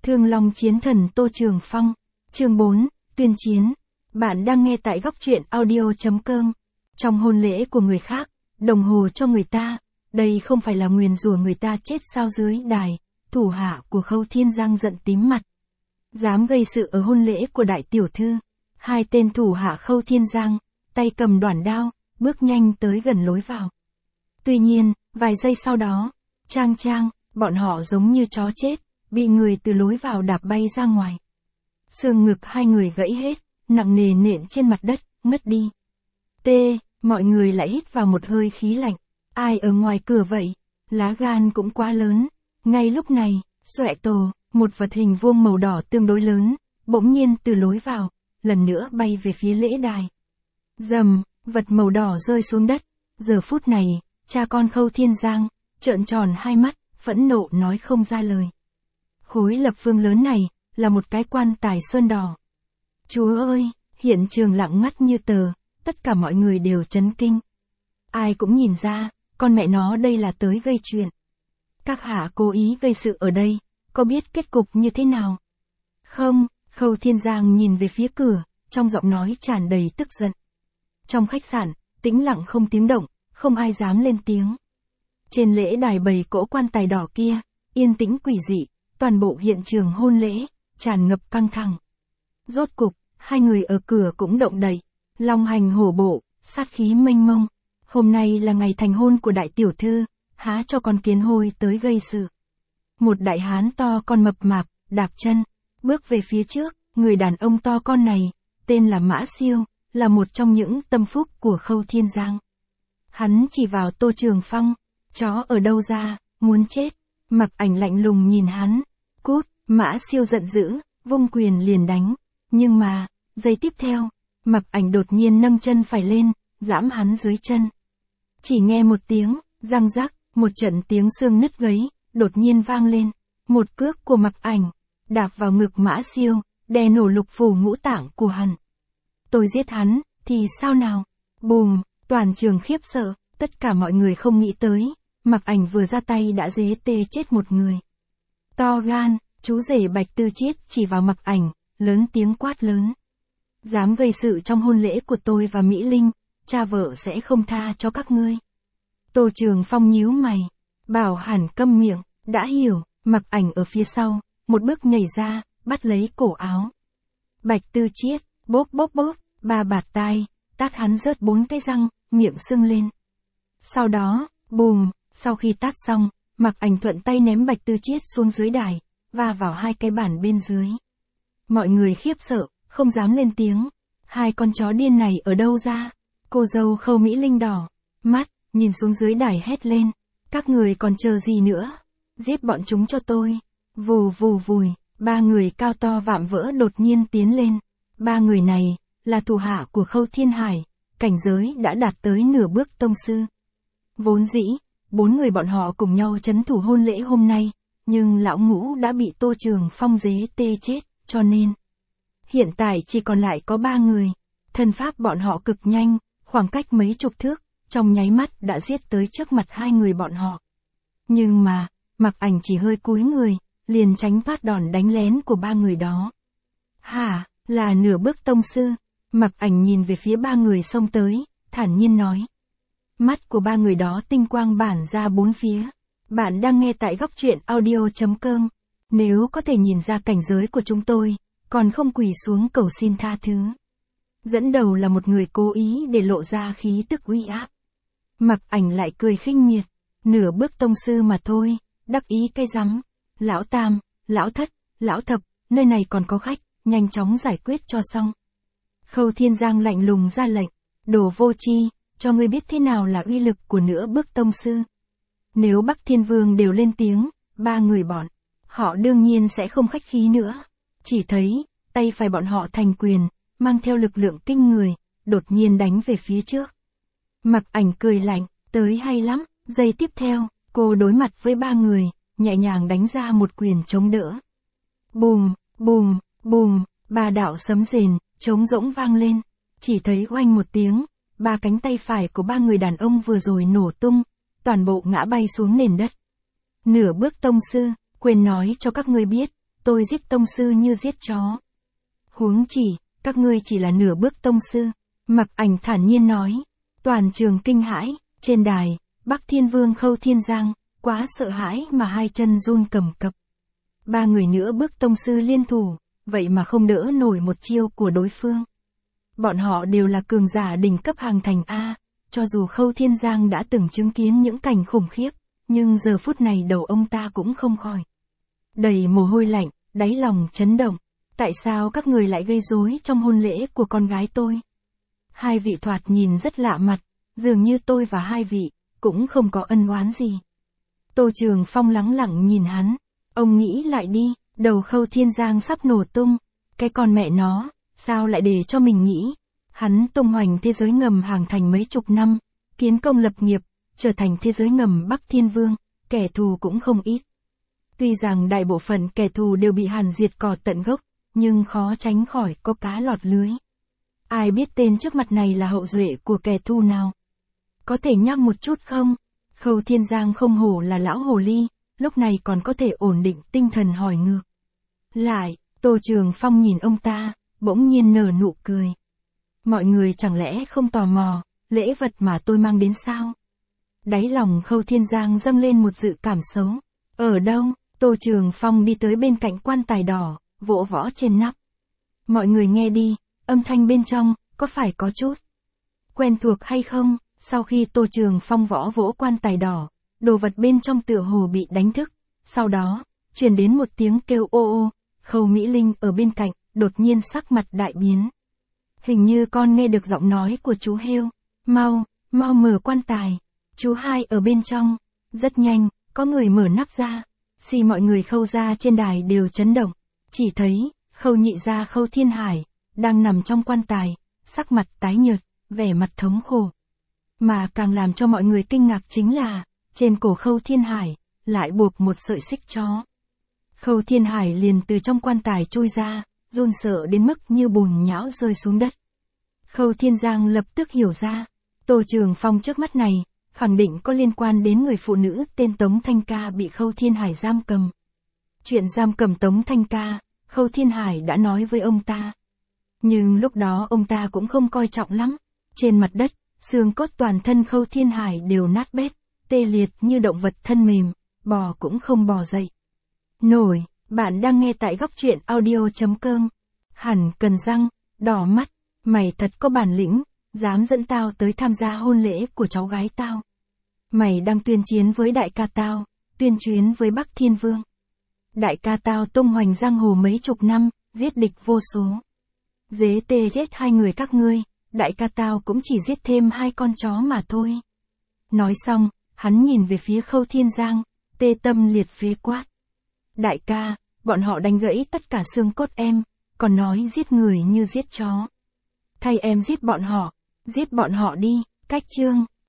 Thương Long Chiến Thần Tô Trường Phong. Chương 4, Tuyên Chiến. Bạn đang nghe tại góc truyện audio.com. Trong hôn lễ của người khác, đồng hồ cho người ta, đây không phải là nguyền rủa người ta chết sao dưới đài, thủ hạ của Khâu Thiên Giang giận tím mặt. Dám gây sự ở hôn lễ của đại tiểu thư. Hai tên thủ hạ Khâu Thiên Giang, tay cầm đoản đao, bước nhanh tới gần lối vào. Tuy nhiên, vài giây sau đó, Trang, bọn họ giống như chó chết, bị người từ lối vào đạp bay ra ngoài. Xương ngực hai người gãy hết, nặng nề nện trên mặt đất, ngất đi. Mọi người lại hít vào một hơi khí lạnh. Ai ở ngoài cửa vậy? Lá gan cũng quá lớn. Ngay lúc này, xoẹ tổ, một vật hình vuông màu đỏ tương đối lớn, bỗng nhiên từ lối vào, lần nữa bay về phía lễ đài. Rầm, vật màu đỏ rơi xuống đất. Giờ phút này, cha con Khâu Thiên Giang, trợn tròn hai mắt, phẫn nộ nói không ra lời. Khối lập phương lớn này, là một cái quan tài sơn đỏ. Chúa ơi, hiện trường lặng ngắt như tờ, tất cả mọi người đều chấn kinh. Ai cũng nhìn ra, con mẹ nó đây là tới gây chuyện. Các hạ cố ý gây sự ở đây, có biết kết cục như thế nào? Không, Khâu Thiên Giang nhìn về phía cửa, trong giọng nói tràn đầy tức giận. Trong khách sạn, tĩnh lặng không tiếng động, không ai dám lên tiếng. Trên lễ đài bày cỗ quan tài đỏ kia, yên tĩnh quỷ dị, toàn bộ hiện trường hôn lễ, tràn ngập căng thẳng. Rốt cục, hai người ở cửa cũng động đậy, long hành hổ bộ, sát khí mênh mông. Hôm nay là ngày thành hôn của đại tiểu thư, há cho con kiến hôi tới gây sự. Một đại hán to con mập mạp, đạp chân, bước về phía trước, người đàn ông to con này, tên là Mã Siêu, là một trong những tâm phúc của Khâu Thiên Giang. Hắn chỉ vào Tô Trường Phong, chó ở đâu ra, muốn chết. Mặc Ảnh lạnh lùng nhìn hắn, cút. Mã Siêu giận dữ, vung quyền liền đánh. Nhưng mà, giây tiếp theo, Mặc Ảnh đột nhiên nâng chân phải lên, giẫm hắn dưới chân. Chỉ nghe một tiếng, răng rắc, một trận tiếng xương nứt gấy, đột nhiên vang lên. Một cước của Mặc Ảnh, đạp vào ngực Mã Siêu, đè nổ lục phủ ngũ tạng của hắn. Tôi giết hắn, thì sao nào? Bùm, toàn trường khiếp sợ, tất cả mọi người không nghĩ tới, Mặc Ảnh vừa ra tay đã dế tê chết một người. To gan, chú rể Bạch Tư Chiết chỉ vào Mặc Ảnh, lớn tiếng quát lớn. Dám gây sự trong hôn lễ của tôi và Mỹ Linh, cha vợ sẽ không tha cho các ngươi. Tô Trường Phong nhíu mày, bảo hẳn câm miệng, đã hiểu. Mặc Ảnh ở phía sau, một bước nhảy ra, bắt lấy cổ áo. Bạch Tư Chiết, bóp, ba bạt tai, tát hắn rớt 4 cái răng, miệng sưng lên. Sau đó, bùm, sau khi tát xong, Mặc Ảnh thuận tay ném Bạch Tư Chiết xuống dưới đài, và vào hai cái bàn bên dưới. Mọi người khiếp sợ, không dám lên tiếng. Hai con chó điên này ở đâu ra? Cô dâu Khâu Mỹ Linh đỏ mắt, nhìn xuống dưới đài hét lên. Các người còn chờ gì nữa? Giết bọn chúng cho tôi. Vù vùi, ba người cao to vạm vỡ đột nhiên tiến lên. Ba người này, là thủ hạ của Khâu Thiên Hải, cảnh giới đã đạt tới nửa bước tông sư. Vốn dĩ, 4 người bọn họ cùng nhau trấn thủ hôn lễ hôm nay, nhưng lão ngũ đã bị Tô Trường Phong dế tê chết, cho nên hiện tại chỉ còn lại có 3 người. Thân pháp bọn họ cực nhanh, khoảng cách mấy chục thước, trong nháy mắt đã giết tới trước mặt hai người bọn họ. Nhưng mà, Mặc Ảnh chỉ hơi cúi người, liền tránh thoát đòn đánh lén của 3 người đó. Hả, là nửa bước tông sư? Mặc Ảnh nhìn về phía 3 người xông tới, thản nhiên nói. Mắt của 3 người đó tinh quang bản ra bốn phía. Bạn đang nghe tại góc truyện audio.com. Nếu có thể nhìn ra cảnh giới của chúng tôi, còn không quỳ xuống cầu xin tha thứ. Dẫn đầu là một người cố ý để lộ ra khí tức uy áp. Mặc Ảnh lại cười khinh miệt. Nửa bước tông sư mà thôi, đắc ý cái rắm. Lão Tam, Lão Thất, Lão Thập, nơi này còn có khách, nhanh chóng giải quyết cho xong. Khâu Thiên Giang lạnh lùng ra lệnh. Đồ vô tri, cho ngươi biết thế nào là uy lực của nửa bước tông sư. Nếu Bắc Thiên Vương đều lên tiếng, 3 người bọn họ đương nhiên sẽ không khách khí nữa. Chỉ thấy, tay phải bọn họ thành quyền, mang theo lực lượng kinh người, đột nhiên đánh về phía trước. Mặc Ảnh cười lạnh, tới hay lắm. Giây tiếp theo, cô đối mặt với 3 người, nhẹ nhàng đánh ra một quyền chống đỡ. Bùm, 3 đạo sấm rền, trống rỗng vang lên. Chỉ thấy oanh một tiếng, 3 cánh tay phải của 3 người đàn ông vừa rồi nổ tung, toàn bộ ngã bay xuống nền đất. Nửa bước tông sư, quên nói cho các ngươi biết, tôi giết tông sư như giết chó. Huống chỉ, các ngươi chỉ là nửa bước tông sư. Mặc Ảnh thản nhiên nói. Toàn trường kinh hãi, trên đài, Bắc Thiên Vương Khâu Thiên Giang, quá sợ hãi mà hai chân run cầm cập. Ba người nữa bước tông sư liên thủ, vậy mà không đỡ nổi một chiêu của đối phương. Bọn họ đều là cường giả đỉnh cấp hàng thành A, cho dù Khâu Thiên Giang đã từng chứng kiến những cảnh khủng khiếp, nhưng giờ phút này đầu ông ta cũng không khỏi đầy mồ hôi lạnh, đáy lòng chấn động. Tại sao các người lại gây rối trong hôn lễ của con gái tôi? Hai vị thoạt nhìn rất lạ mặt, dường như tôi và hai vị cũng không có ân oán gì. Tô Trường Phong lắng lặng nhìn hắn. Ông nghĩ lại đi, đầu Khâu Thiên Giang sắp nổ tung. Cái con mẹ nó, sao lại để cho mình nghĩ? Hắn tung hoành thế giới ngầm hàng thành mấy chục năm, kiến công lập nghiệp, trở thành thế giới ngầm Bắc Thiên Vương, kẻ thù cũng không ít. Tuy rằng đại bộ phận kẻ thù đều bị hàn diệt cỏ tận gốc, nhưng khó tránh khỏi có cá lọt lưới. Ai biết tên trước mặt này là hậu duệ của kẻ thù nào? Có thể nhắc một chút không? Khâu Thiên Giang không hổ là lão hồ ly, lúc này còn có thể ổn định tinh thần hỏi ngược. Lại, Tô Trường Phong nhìn ông ta, bỗng nhiên nở nụ cười. Mọi người chẳng lẽ không tò mò, lễ vật mà tôi mang đến sao? Đáy lòng Khâu Thiên Giang dâng lên một dự cảm xấu. Ở đâu? Tô Trường Phong đi tới bên cạnh quan tài đỏ, vỗ võ trên nắp. Mọi người nghe đi, âm thanh bên trong, có phải có chút quen thuộc hay không? Sau khi Tô Trường Phong vỗ quan tài đỏ, đồ vật bên trong tựa hồ bị đánh thức. Sau đó, truyền đến một tiếng kêu ô ô. Khâu Mỹ Linh ở bên cạnh, đột nhiên sắc mặt đại biến. Hình như con nghe được giọng nói của chú heo. Mau mở quan tài. Chú hai ở bên trong. Rất nhanh, có người mở nắp ra. Mọi người Khâu gia trên đài đều chấn động. Chỉ thấy, Khâu nhị gia Khâu Thiên Hải, đang nằm trong quan tài, sắc mặt tái nhợt, vẻ mặt thống khổ. Mà càng làm cho mọi người kinh ngạc chính là, trên cổ Khâu Thiên Hải, lại buộc một sợi xích chó. Khâu Thiên Hải liền từ trong quan tài chui ra, run sợ đến mức như bùn nhão rơi xuống đất. Khâu Thiên Giang lập tức hiểu ra, Tô Trường Phong trước mắt này, khẳng định có liên quan đến người phụ nữ tên Tống Thanh Ca bị Khâu Thiên Hải giam cầm. Chuyện giam cầm Tống Thanh Ca, Khâu Thiên Hải đã nói với ông ta. Nhưng lúc đó ông ta cũng không coi trọng lắm. Trên mặt đất, xương cốt toàn thân Khâu Thiên Hải đều nát bét, tê liệt như động vật thân mềm, bò cũng không bò dậy nổi. Bạn đang nghe tại góc truyện audio.com. Hẳn cần răng, đỏ mắt, mày thật có bản lĩnh, dám dẫn tao tới tham gia hôn lễ của cháu gái tao. Mày đang tuyên chiến với đại ca tao, tuyên chiến với Bắc Thiên Vương. Đại ca tao tung hoành giang hồ mấy chục năm, giết địch vô số. Dế tê giết hai người các ngươi, đại ca tao cũng chỉ giết thêm 2 con chó mà thôi. Nói xong, hắn nhìn về phía Khâu Thiên Giang, tê tâm liệt phế quát. Đại ca, bọn họ đánh gãy tất cả xương cốt em, còn nói giết người như giết chó. Thay em giết bọn họ đi, cách chương.